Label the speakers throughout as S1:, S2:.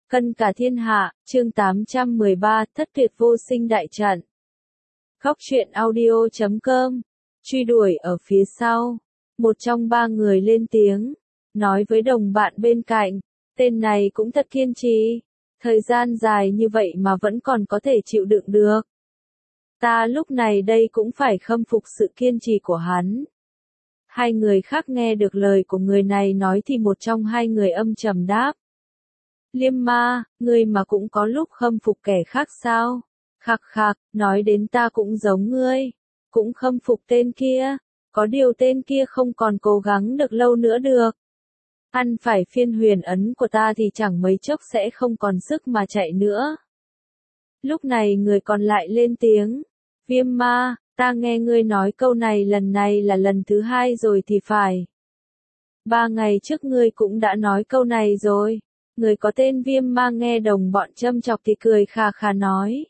S1: Cân cả thiên hạ, chương 813, thất tuyệt vô sinh đại trận. Khóc chuyện audio.com. Truy đuổi ở phía sau. Một trong ba người lên tiếng, nói với đồng bạn bên cạnh, tên này cũng thật kiên trì. Thời gian dài như vậy mà vẫn còn có thể chịu đựng được. Ta lúc này đây cũng phải khâm phục sự kiên trì của hắn. Hai người khác nghe được lời của người này nói thì một trong hai người âm trầm đáp. Liêm ma, ngươi mà cũng có lúc khâm phục kẻ khác sao? Khạc khạc, nói đến ta cũng giống ngươi. Cũng khâm phục tên kia. Có điều tên kia không còn cố gắng được lâu nữa được. Ăn phải phiên huyền ấn của ta thì chẳng mấy chốc sẽ không còn sức mà chạy nữa. Lúc này người còn lại lên tiếng. Viêm ma, ta nghe ngươi nói câu này là lần thứ hai rồi thì phải. 3 ngày trước ngươi cũng đã nói câu này rồi. Người có tên Viêm ma nghe đồng bọn châm chọc thì cười khà khà nói.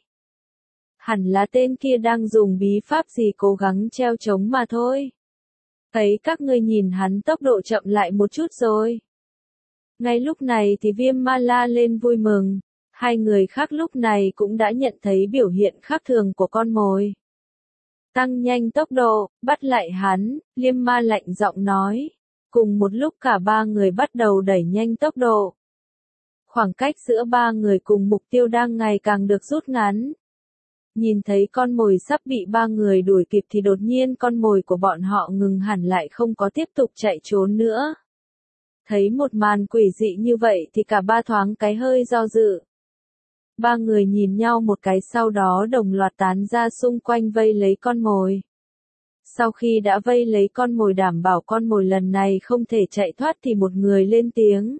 S1: Hẳn là tên kia đang dùng bí pháp gì cố gắng treo chống mà thôi. Thấy các ngươi nhìn hắn tốc độ chậm lại một chút rồi. Ngay lúc này thì Viêm ma la lên vui mừng. Hai người khác lúc này cũng đã nhận thấy biểu hiện khác thường của con mồi. Tăng nhanh tốc độ, bắt lại hắn, Liêm ma lạnh giọng nói. Cùng một lúc cả ba người bắt đầu đẩy nhanh tốc độ. Khoảng cách giữa ba người cùng mục tiêu đang ngày càng được rút ngắn. Nhìn thấy con mồi sắp bị ba người đuổi kịp thì đột nhiên con mồi của bọn họ ngừng hẳn lại không có tiếp tục chạy trốn nữa. Thấy một màn quỷ dị như vậy thì cả ba thoáng cái hơi do dự. Ba người nhìn nhau một cái sau đó đồng loạt tán ra xung quanh vây lấy con mồi. Sau khi đã vây lấy con mồi đảm bảo con mồi lần này không thể chạy thoát thì một người lên tiếng.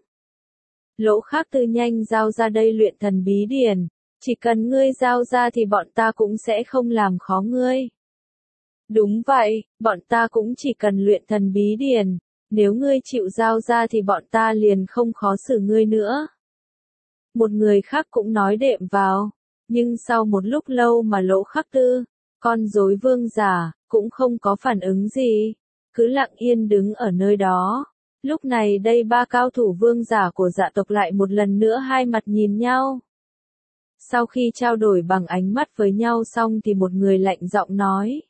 S1: Lỗ Khác Tư nhanh giao ra đây luyện thần bí điển, chỉ cần ngươi giao ra thì bọn ta cũng sẽ không làm khó ngươi. Đúng vậy, bọn ta cũng chỉ cần luyện thần bí điển, nếu ngươi chịu giao ra thì bọn ta liền không khó xử ngươi nữa. Một người khác cũng nói đệm vào, nhưng sau một lúc lâu mà Lỗ Khắc Tư, con rối vương giả, cũng không có phản ứng gì, cứ lặng yên đứng ở nơi đó. Lúc này đây ba cao thủ vương giả của dạ tộc lại một lần nữa hai mặt nhìn nhau. Sau khi trao đổi bằng ánh mắt với nhau xong thì một người lạnh giọng nói.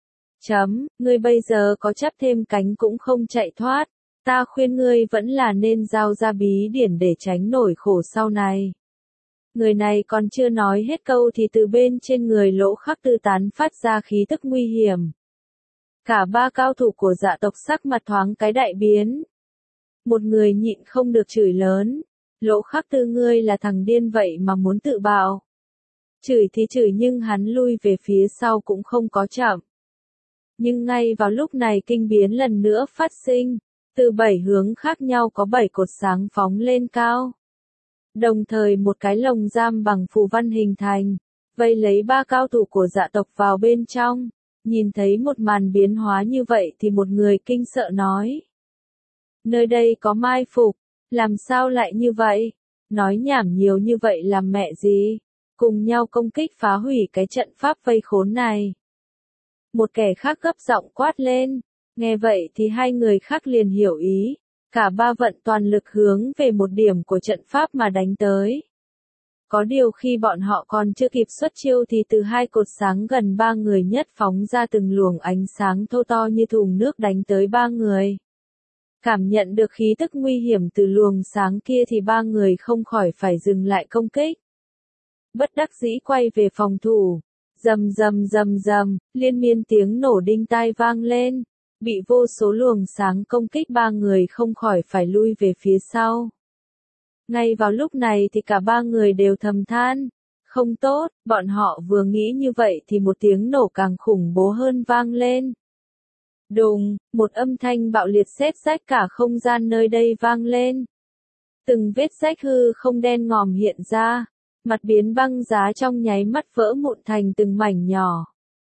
S1: Ngươi bây giờ có chắp thêm cánh cũng không chạy thoát, ta khuyên ngươi vẫn là nên giao ra bí điển để tránh nổi khổ sau này. Người này còn chưa nói hết câu thì từ bên trên người Lỗ Khắc Tư tán phát ra khí tức nguy hiểm. Cả ba cao thủ của dạ tộc sắc mặt thoáng cái đại biến. Một người nhịn không được chửi lớn. Lỗ Khắc Tư ngươi là thằng điên vậy mà muốn tự bạo. Chửi thì chửi nhưng hắn lui về phía sau cũng không có chậm. Nhưng ngay vào lúc này kinh biến lần nữa phát sinh. Từ 7 hướng khác nhau có 7 cột sáng phóng lên cao. Đồng thời một cái lồng giam bằng phù văn hình thành. Vây lấy ba cao thủ của dạ tộc vào bên trong. Nhìn thấy một màn biến hóa như vậy thì một người kinh sợ nói. Nơi đây có mai phục, làm sao lại như vậy? Nói nhảm nhiều như vậy làm mẹ gì? Cùng nhau công kích phá hủy cái trận pháp vây khốn này. Một kẻ khác gấp giọng quát lên. Nghe vậy thì hai người khác liền hiểu ý. Cả ba vận toàn lực hướng về một điểm của trận pháp mà đánh tới. Có điều khi bọn họ còn chưa kịp xuất chiêu thì từ hai cột sáng gần ba người nhất phóng ra từng luồng ánh sáng thô to như thùng nước đánh tới ba người. Cảm nhận được khí tức nguy hiểm từ luồng sáng kia thì ba người không khỏi phải dừng lại công kích. Bất đắc dĩ quay về phòng thủ. Rầm rầm rầm rầm, liên miên tiếng nổ đinh tai vang lên. Bị vô số luồng sáng công kích ba người không khỏi phải lui về phía sau. Ngay vào lúc này thì cả ba người đều thầm than. Không tốt, bọn họ vừa nghĩ như vậy thì một tiếng nổ càng khủng bố hơn vang lên. Đùng, một âm thanh bạo liệt xé rách cả không gian nơi đây vang lên. Từng vết rách hư không đen ngòm hiện ra, mặt biến băng giá trong nháy mắt vỡ vụn thành từng mảnh nhỏ.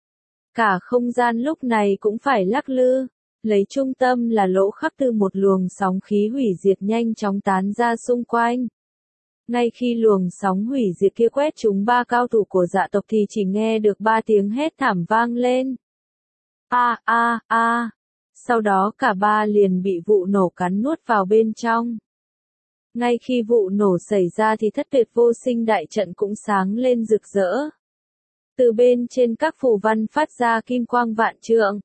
S1: Cả không gian lúc này cũng phải lắc lư, lấy trung tâm là Lỗ Khắc Tư một luồng sóng khí hủy diệt nhanh chóng tán ra xung quanh. Ngay khi luồng sóng hủy diệt kia quét trúng ba cao thủ của dạ tộc thì chỉ nghe được 3 tiếng hét thảm vang lên. Sau đó cả ba liền bị vụ nổ cắn nuốt vào bên trong. Ngay khi vụ nổ xảy ra thì thất tuyệt vô sinh đại trận cũng sáng lên rực rỡ. Từ bên trên các phù văn phát ra kim quang vạn trượng.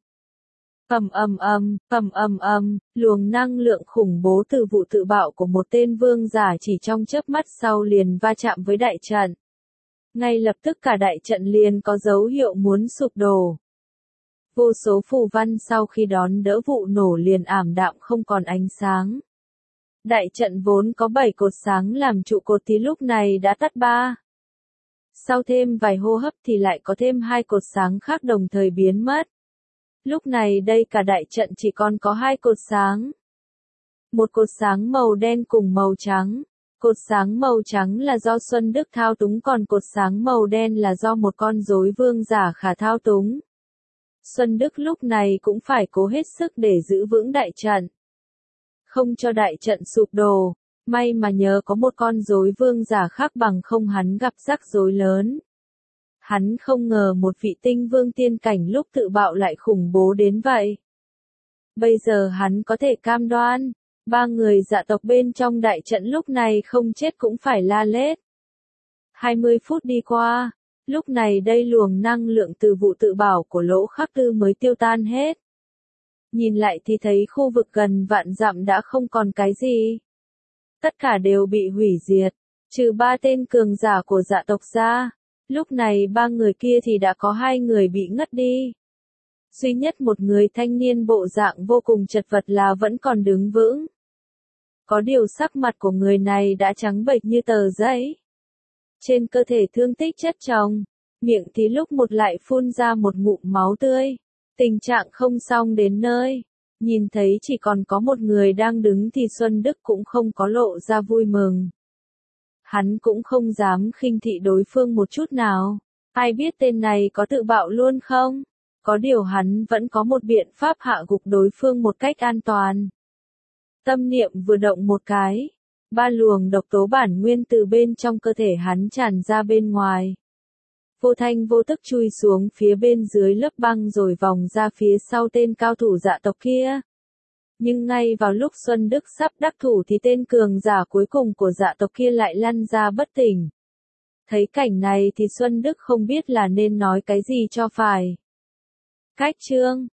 S1: Luồng năng lượng khủng bố từ vụ tự bạo của một tên vương giả chỉ trong chớp mắt sau liền va chạm với đại trận. Ngay lập tức cả đại trận liền có dấu hiệu muốn sụp đổ. Vô số phù văn sau khi đón đỡ vụ nổ liền ảm đạm không còn ánh sáng. Đại trận vốn có 7 cột sáng làm trụ cột thì lúc này đã tắt 3. Sau thêm vài hô hấp thì lại có thêm 2 cột sáng khác đồng thời biến mất. Lúc này đây cả đại trận chỉ còn có 2 cột sáng. Một cột sáng màu đen cùng màu trắng. Cột sáng màu trắng là do Xuân Đức thao túng còn cột sáng màu đen là do một con rối vương giả khả thao túng. Xuân Đức lúc này cũng phải cố hết sức để giữ vững đại trận. Không cho đại trận sụp đổ, may mà nhờ có một con rối vương giả khác bằng không hắn gặp rắc rối lớn. Hắn không ngờ một vị tinh vương tiên cảnh lúc tự bạo lại khủng bố đến vậy. Bây giờ hắn có thể cam đoan, 3 người dạ tộc bên trong đại trận lúc này không chết cũng phải la lết. 20 phút đi qua, lúc này đây luồng năng lượng từ vụ tự bảo của Lỗ Khắc Tư mới tiêu tan hết. Nhìn lại thì thấy khu vực gần vạn dặm đã không còn cái gì. Tất cả đều bị hủy diệt, trừ 3 tên cường giả của dạ tộc ra. Lúc này 3 người kia thì đã có 2 người bị ngất đi. Duy nhất một người thanh niên bộ dạng vô cùng chật vật là vẫn còn đứng vững. Có điều sắc mặt của người này đã trắng bệch như tờ giấy. Trên cơ thể thương tích chất chồng, miệng thì lúc một lại phun ra một ngụm máu tươi. Tình trạng không xong đến nơi. Nhìn thấy chỉ còn có một người đang đứng thì Xuân Đức cũng không có lộ ra vui mừng. Hắn cũng không dám khinh thị đối phương một chút nào. Ai biết tên này có tự bạo luôn không? Có điều hắn vẫn có một biện pháp hạ gục đối phương một cách an toàn. Tâm niệm vừa động một cái, 3 luồng độc tố bản nguyên từ bên trong cơ thể hắn tràn ra bên ngoài. Vô thanh vô tức chui xuống phía bên dưới lớp băng rồi vòng ra phía sau tên cao thủ dạ tộc kia. Nhưng ngay vào lúc Xuân Đức sắp đắc thủ thì tên cường giả cuối cùng của dạ tộc kia lại lăn ra bất tỉnh. Thấy cảnh này thì Xuân Đức không biết là nên nói cái gì cho phải. Cách chương